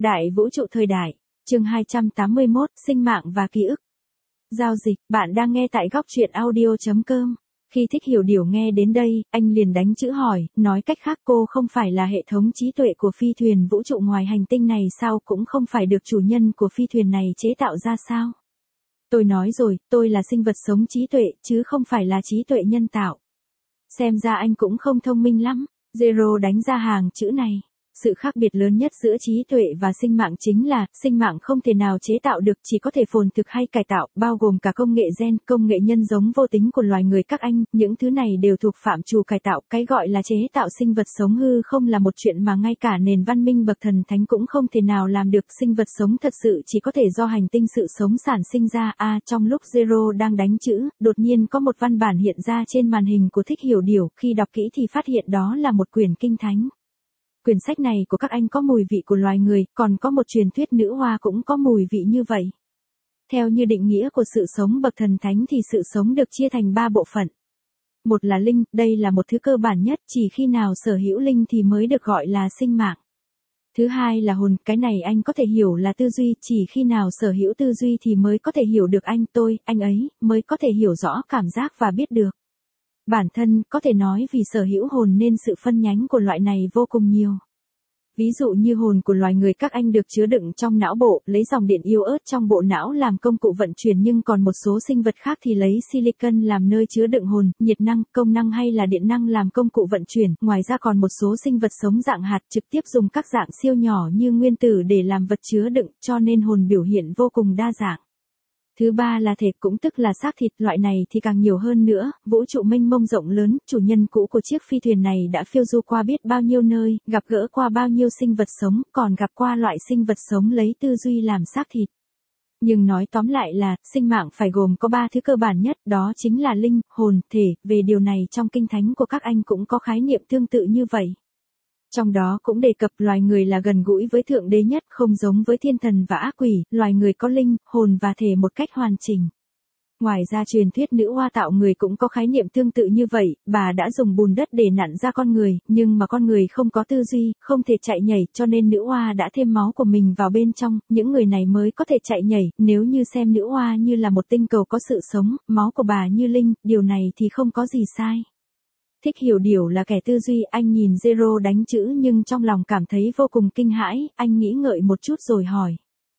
Đại vũ trụ thời đại, chương 281, sinh mạng và ký ức. Giao dịch, bạn đang nghe tại góc truyện audio.com. Khi Thích Hiểu Điều nghe đến đây, anh liền đánh chữ hỏi, nói cách khác cô không phải là hệ thống trí tuệ của phi thuyền vũ trụ ngoài hành tinh này sao, cũng không phải được chủ nhân của phi thuyền này chế tạo ra sao? Tôi nói rồi, tôi là sinh vật sống trí tuệ, chứ không phải là trí tuệ nhân tạo. Xem ra anh cũng không thông minh lắm. Zero đánh ra hàng chữ này. Sự khác biệt lớn nhất giữa trí tuệ và sinh mạng chính là, sinh mạng không thể nào chế tạo được, chỉ có thể phồn thực hay cải tạo, bao gồm cả công nghệ gen, công nghệ nhân giống vô tính của loài người các anh, những thứ này đều thuộc phạm trù cải tạo, cái gọi là chế tạo sinh vật sống hư không là một chuyện mà ngay cả nền văn minh bậc thần thánh cũng không thể nào làm được, sinh vật sống thật sự chỉ có thể do hành tinh sự sống sản sinh ra. Trong lúc Zero đang đánh chữ, đột nhiên có một văn bản hiện ra trên màn hình của Thích Hiểu Điều, khi đọc kỹ thì phát hiện đó là một quyển kinh thánh. Quyển sách này của các anh có mùi vị của loài người, còn có một truyền thuyết nữ hoa cũng có mùi vị như vậy. Theo như định nghĩa của sự sống bậc thần thánh thì sự sống được chia thành 3 bộ phận. Một là linh, đây là một thứ cơ bản nhất, chỉ khi nào sở hữu linh thì mới được gọi là sinh mạng. Thứ hai là hồn, cái này anh có thể hiểu là tư duy, chỉ khi nào sở hữu tư duy thì mới có thể hiểu được anh tôi, anh ấy, mới có thể hiểu rõ cảm giác và biết được. Bản thân, có thể nói vì sở hữu hồn nên sự phân nhánh của loại này vô cùng nhiều. Ví dụ như hồn của loài người các anh được chứa đựng trong não bộ, lấy dòng điện yếu ớt trong bộ não làm công cụ vận chuyển, nhưng còn một số sinh vật khác thì lấy silicon làm nơi chứa đựng hồn, nhiệt năng, công năng hay là điện năng làm công cụ vận chuyển. Ngoài ra còn một số sinh vật sống dạng hạt trực tiếp dùng các dạng siêu nhỏ như nguyên tử để làm vật chứa đựng, cho nên hồn biểu hiện vô cùng đa dạng. Thứ ba là thể, cũng tức là xác thịt, loại này thì càng nhiều hơn nữa, vũ trụ mênh mông rộng lớn, chủ nhân cũ của chiếc phi thuyền này đã phiêu du qua biết bao nhiêu nơi, gặp gỡ qua bao nhiêu sinh vật sống, còn gặp qua loại sinh vật sống lấy tư duy làm xác thịt. Nhưng nói tóm lại là, sinh mạng phải gồm có 3 thứ cơ bản nhất, đó chính là linh, hồn, thể, về điều này trong kinh thánh của các anh cũng có khái niệm tương tự như vậy. Trong đó cũng đề cập loài người là gần gũi với Thượng Đế nhất, không giống với thiên thần và ác quỷ, loài người có linh, hồn và thể một cách hoàn chỉnh. Ngoài ra truyền thuyết nữ hoa tạo người cũng có khái niệm tương tự như vậy, bà đã dùng bùn đất để nặn ra con người, nhưng mà con người không có tư duy, không thể chạy nhảy, cho nên nữ hoa đã thêm máu của mình vào bên trong, những người này mới có thể chạy nhảy. Nếu như xem nữ hoa như là một tinh cầu có sự sống, máu của bà như linh, điều này thì không có gì sai. Thích Hiểu Điều là kẻ tư duy, anh nhìn Zero đánh chữ nhưng trong lòng cảm thấy vô cùng kinh hãi, anh nghĩ ngợi một chút rồi hỏi.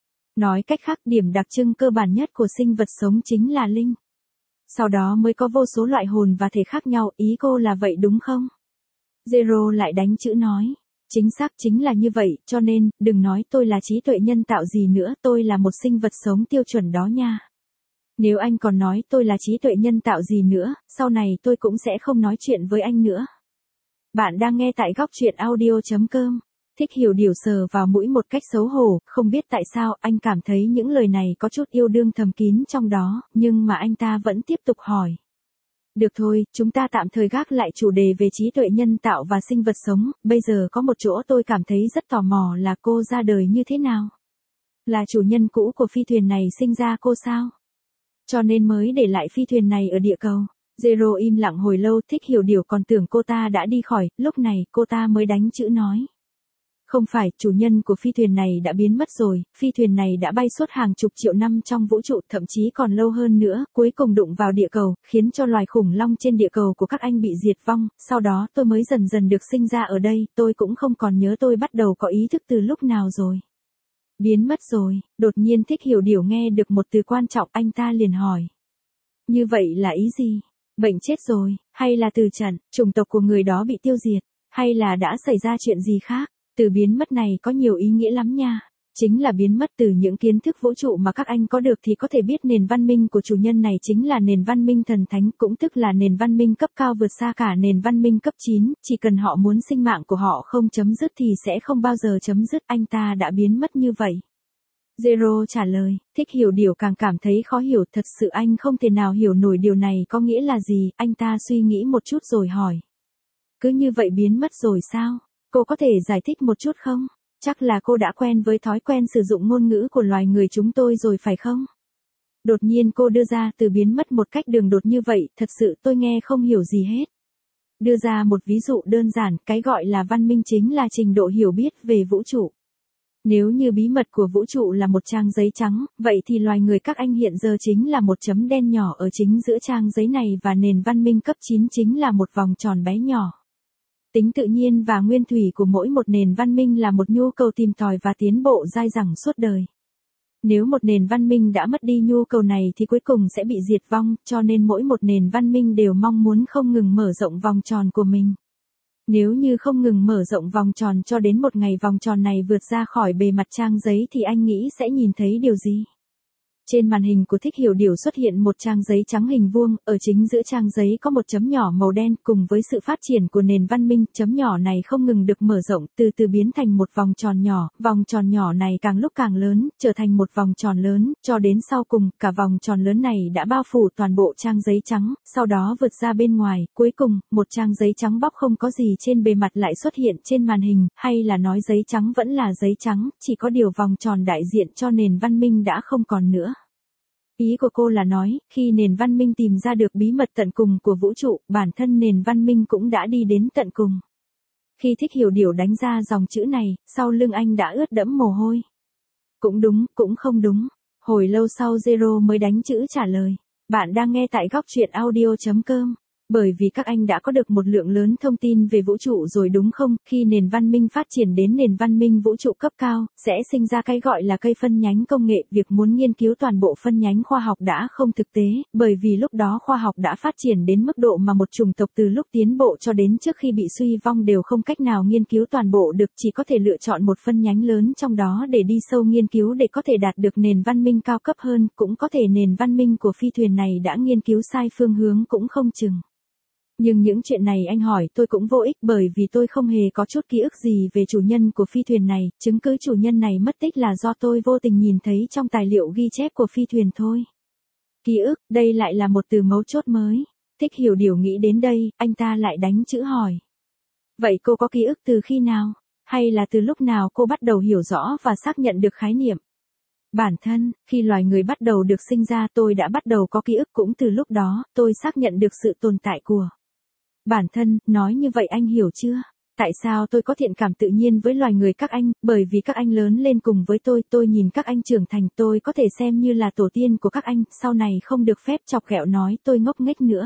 Nói cách khác, điểm đặc trưng cơ bản nhất của sinh vật sống chính là linh. Sau đó mới có vô số loại hồn và thể khác nhau, ý cô là vậy đúng không? Zero lại đánh chữ nói. Chính xác, chính là như vậy, cho nên, đừng nói tôi là trí tuệ nhân tạo gì nữa, tôi là một sinh vật sống tiêu chuẩn đó nha. Nếu anh còn nói tôi là trí tuệ nhân tạo gì nữa, sau này tôi cũng sẽ không nói chuyện với anh nữa. Bạn đang nghe tại góc truyện audio.com. Thích Hiểu Điều sờ vào mũi một cách xấu hổ, không biết tại sao anh cảm thấy những lời này có chút yêu đương thầm kín trong đó, nhưng mà anh ta vẫn tiếp tục hỏi. Được thôi, chúng ta tạm thời gác lại chủ đề về trí tuệ nhân tạo và sinh vật sống, bây giờ có một chỗ tôi cảm thấy rất tò mò là cô ra đời như thế nào? Là chủ nhân cũ của phi thuyền này sinh ra cô sao? Cho nên mới để lại phi thuyền này ở địa cầu. Zero im lặng hồi lâu, Thích Hiểu Điều còn tưởng cô ta đã đi khỏi, lúc này cô ta mới đánh chữ nói. Không phải, chủ nhân của phi thuyền này đã biến mất rồi, phi thuyền này đã bay suốt hàng chục triệu năm trong vũ trụ, thậm chí còn lâu hơn nữa, cuối cùng đụng vào địa cầu, khiến cho loài khủng long trên địa cầu của các anh bị diệt vong, sau đó tôi mới dần dần được sinh ra ở đây, tôi cũng không còn nhớ tôi bắt đầu có ý thức từ lúc nào rồi. Biến mất rồi, đột nhiên Thích Hiểu Điều nghe được một từ quan trọng, anh ta liền hỏi. Như vậy là ý gì? Bệnh chết rồi, hay là từ trận, chủng tộc của người đó bị tiêu diệt, hay là đã xảy ra chuyện gì khác? Từ biến mất này có nhiều ý nghĩa lắm nha. Chính là biến mất, từ những kiến thức vũ trụ mà các anh có được thì có thể biết nền văn minh của chủ nhân này chính là nền văn minh thần thánh, cũng tức là nền văn minh cấp cao vượt xa cả nền văn minh cấp 9, chỉ cần họ muốn sinh mạng của họ không chấm dứt thì sẽ không bao giờ chấm dứt, anh ta đã biến mất như vậy. Zero trả lời. Thích Hiểu Điều càng cảm thấy khó hiểu, thật sự anh không thể nào hiểu nổi điều này có nghĩa là gì, anh ta suy nghĩ một chút rồi hỏi. Cứ như vậy biến mất rồi sao? Cô có thể giải thích một chút không? Chắc là cô đã quen với thói quen sử dụng ngôn ngữ của loài người chúng tôi rồi phải không? Đột nhiên cô đưa ra từ biến mất một cách đường đột như vậy, thật sự tôi nghe không hiểu gì hết. Đưa ra một ví dụ đơn giản, cái gọi là văn minh chính là trình độ hiểu biết về vũ trụ. Nếu như bí mật của vũ trụ là một trang giấy trắng, vậy thì loài người các anh hiện giờ chính là một chấm đen nhỏ ở chính giữa trang giấy này và nền văn minh cấp 9 chính là một vòng tròn bé nhỏ. Tính tự nhiên và nguyên thủy của mỗi một nền văn minh là một nhu cầu tìm tòi và tiến bộ dai dẳng suốt đời. Nếu một nền văn minh đã mất đi nhu cầu này thì cuối cùng sẽ bị diệt vong, cho nên mỗi một nền văn minh đều mong muốn không ngừng mở rộng vòng tròn của mình. Nếu như không ngừng mở rộng vòng tròn cho đến một ngày vòng tròn này vượt ra khỏi bề mặt trang giấy thì anh nghĩ sẽ nhìn thấy điều gì? Trên màn hình của Thích Hiểu Điều xuất hiện một trang giấy trắng hình vuông, ở chính giữa trang giấy có một chấm nhỏ màu đen, cùng với sự phát triển của nền văn minh, chấm nhỏ này không ngừng được mở rộng, từ từ biến thành một vòng tròn nhỏ này càng lúc càng lớn, trở thành một vòng tròn lớn, cho đến sau cùng, cả vòng tròn lớn này đã bao phủ toàn bộ trang giấy trắng, sau đó vượt ra bên ngoài, cuối cùng, một trang giấy trắng bóc không có gì trên bề mặt lại xuất hiện trên màn hình, hay là nói giấy trắng vẫn là giấy trắng, chỉ có điều vòng tròn đại diện cho nền văn minh đã không còn nữa. Ý của cô là nói, khi nền văn minh tìm ra được bí mật tận cùng của vũ trụ, bản thân nền văn minh cũng đã đi đến tận cùng. Khi Thích Hiểu Điều đánh ra dòng chữ này, sau lưng anh đã ướt đẫm mồ hôi. Cũng đúng, cũng không đúng. Hồi lâu sau Zero mới đánh chữ trả lời. Bạn đang nghe tại góc truyện audio.com. Bởi vì các anh đã có được một lượng lớn thông tin về vũ trụ rồi đúng không? Khi nền văn minh phát triển đến nền văn minh vũ trụ cấp cao, sẽ sinh ra cái gọi là cây phân nhánh công nghệ. Việc muốn nghiên cứu toàn bộ phân nhánh khoa học đã không thực tế, bởi vì lúc đó khoa học đã phát triển đến mức độ mà một chủng tộc từ lúc tiến bộ cho đến trước khi bị suy vong đều không cách nào nghiên cứu toàn bộ được, chỉ có thể lựa chọn một phân nhánh lớn trong đó để đi sâu nghiên cứu để có thể đạt được nền văn minh cao cấp hơn, cũng có thể nền văn minh của phi thuyền này đã nghiên cứu sai phương hướng cũng không chừng. Nhưng những chuyện này anh hỏi tôi cũng vô ích bởi vì tôi không hề có chút ký ức gì về chủ nhân của phi thuyền này, chứng cứ chủ nhân này mất tích là do tôi vô tình nhìn thấy trong tài liệu ghi chép của phi thuyền thôi. Ký ức, đây lại là một từ mấu chốt mới. Thích Hiểu Điều nghĩ đến đây, anh ta lại đánh chữ hỏi. Vậy cô có ký ức từ khi nào? Hay là từ lúc nào cô bắt đầu hiểu rõ và xác nhận được khái niệm? Bản thân, khi loài người bắt đầu được sinh ra tôi đã bắt đầu có ký ức cũng từ lúc đó, tôi xác nhận được sự tồn tại của bản thân, nói như vậy anh hiểu chưa? Tại sao tôi có thiện cảm tự nhiên với loài người các anh, bởi vì các anh lớn lên cùng với tôi nhìn các anh trưởng thành tôi có thể xem như là tổ tiên của các anh, sau này không được phép chọc ghẹo nói tôi ngốc nghếch nữa.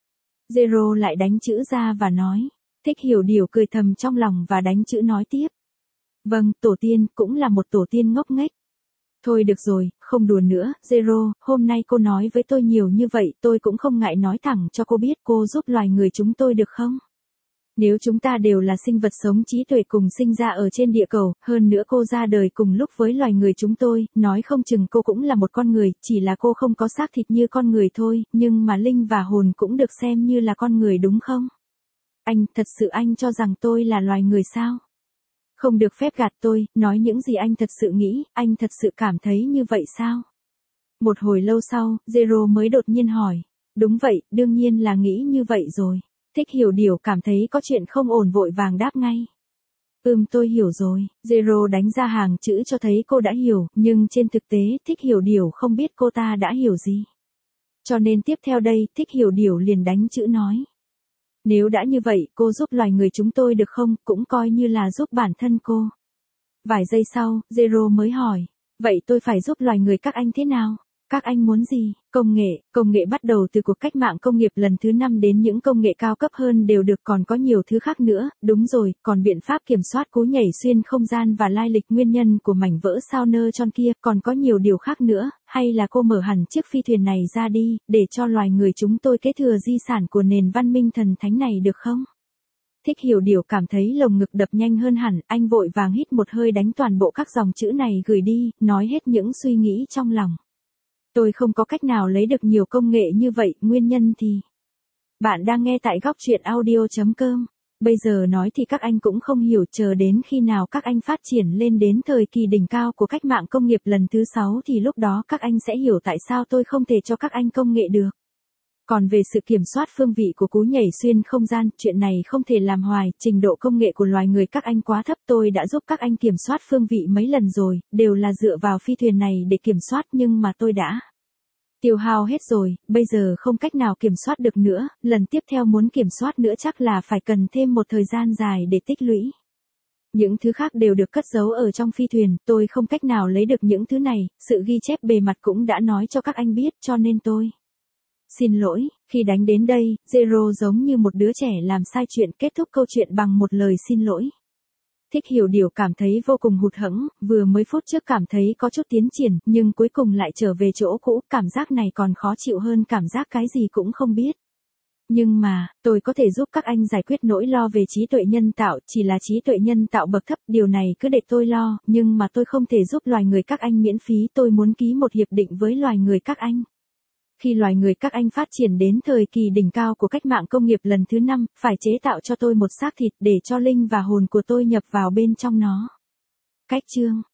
Zero lại đánh chữ ra và nói, Thích Hiểu Điều cười thầm trong lòng và đánh chữ nói tiếp. Vâng, tổ tiên, cũng là một tổ tiên ngốc nghếch. Thôi được rồi, không đùa nữa, Zero, hôm nay cô nói với tôi nhiều như vậy, tôi cũng không ngại nói thẳng cho cô biết cô giúp loài người chúng tôi được không? Nếu chúng ta đều là sinh vật sống trí tuệ cùng sinh ra ở trên địa cầu, hơn nữa cô ra đời cùng lúc với loài người chúng tôi, nói không chừng cô cũng là một con người, chỉ là cô không có xác thịt như con người thôi, nhưng mà linh và hồn cũng được xem như là con người đúng không? Anh, thật sự anh cho rằng tôi là loài người sao? Không được phép gạt tôi, nói những gì anh thật sự nghĩ, anh thật sự cảm thấy như vậy sao? Một hồi lâu sau, Zero mới đột nhiên hỏi. Đúng vậy, đương nhiên là nghĩ như vậy rồi. Thích Hiểu Điều cảm thấy có chuyện không ổn vội vàng đáp ngay. Tôi hiểu rồi. Zero đánh ra hàng chữ cho thấy cô đã hiểu, nhưng trên thực tế, Thích Hiểu Điều không biết cô ta đã hiểu gì. Cho nên tiếp theo đây, Thích Hiểu Điều liền đánh chữ nói. Nếu đã như vậy, cô giúp loài người chúng tôi được không, cũng coi như là giúp bản thân cô. Vài giây sau, Zero mới hỏi. Vậy tôi phải giúp loài người các anh thế nào? Các anh muốn gì? Công nghệ bắt đầu từ cuộc cách mạng công nghiệp lần thứ 5 đến những công nghệ cao cấp hơn đều được, còn có nhiều thứ khác nữa, đúng rồi, còn biện pháp kiểm soát cú nhảy xuyên không gian và lai lịch nguyên nhân của mảnh vỡ sao Neutron kia, còn có nhiều điều khác nữa, hay là cô mở hẳn chiếc phi thuyền này ra đi, để cho loài người chúng tôi kế thừa di sản của nền văn minh thần thánh này được không? Thích Hiểu Điều cảm thấy lồng ngực đập nhanh hơn hẳn, anh vội vàng hít một hơi đánh toàn bộ các dòng chữ này gửi đi, nói hết những suy nghĩ trong lòng. Tôi không có cách nào lấy được nhiều công nghệ như vậy, nguyên nhân thì... Bạn đang nghe tại góc truyện audio.com. Bây giờ nói thì các anh cũng không hiểu, chờ đến khi nào các anh phát triển lên đến thời kỳ đỉnh cao của cách mạng công nghiệp lần thứ 6 thì lúc đó các anh sẽ hiểu tại sao tôi không thể cho các anh công nghệ được. Còn về sự kiểm soát phương vị của cú nhảy xuyên không gian, chuyện này không thể làm hoài, trình độ công nghệ của loài người các anh quá thấp, tôi đã giúp các anh kiểm soát phương vị mấy lần rồi, đều là dựa vào phi thuyền này để kiểm soát nhưng mà tôi đã tiêu hao hết rồi, bây giờ không cách nào kiểm soát được nữa, lần tiếp theo muốn kiểm soát nữa chắc là phải cần thêm một thời gian dài để tích lũy. Những thứ khác đều được cất giấu ở trong phi thuyền, tôi không cách nào lấy được những thứ này, sự ghi chép bề mặt cũng đã nói cho các anh biết, cho nên tôi xin lỗi. Khi đánh đến đây, Zero giống như một đứa trẻ làm sai chuyện, kết thúc câu chuyện bằng một lời xin lỗi. Thích Hiểu Điều cảm thấy vô cùng hụt hẫng, vừa mới phút trước cảm thấy có chút tiến triển, nhưng cuối cùng lại trở về chỗ cũ, cảm giác này còn khó chịu hơn cảm giác cái gì cũng không biết. Nhưng mà, tôi có thể giúp các anh giải quyết nỗi lo về trí tuệ nhân tạo, chỉ là trí tuệ nhân tạo bậc thấp, điều này cứ để tôi lo, nhưng mà tôi không thể giúp loài người các anh miễn phí, tôi muốn ký một hiệp định với loài người các anh. Khi loài người các anh phát triển đến thời kỳ đỉnh cao của cách mạng công nghiệp lần thứ 5, phải chế tạo cho tôi một xác thịt để cho linh và hồn của tôi nhập vào bên trong nó. Cách chương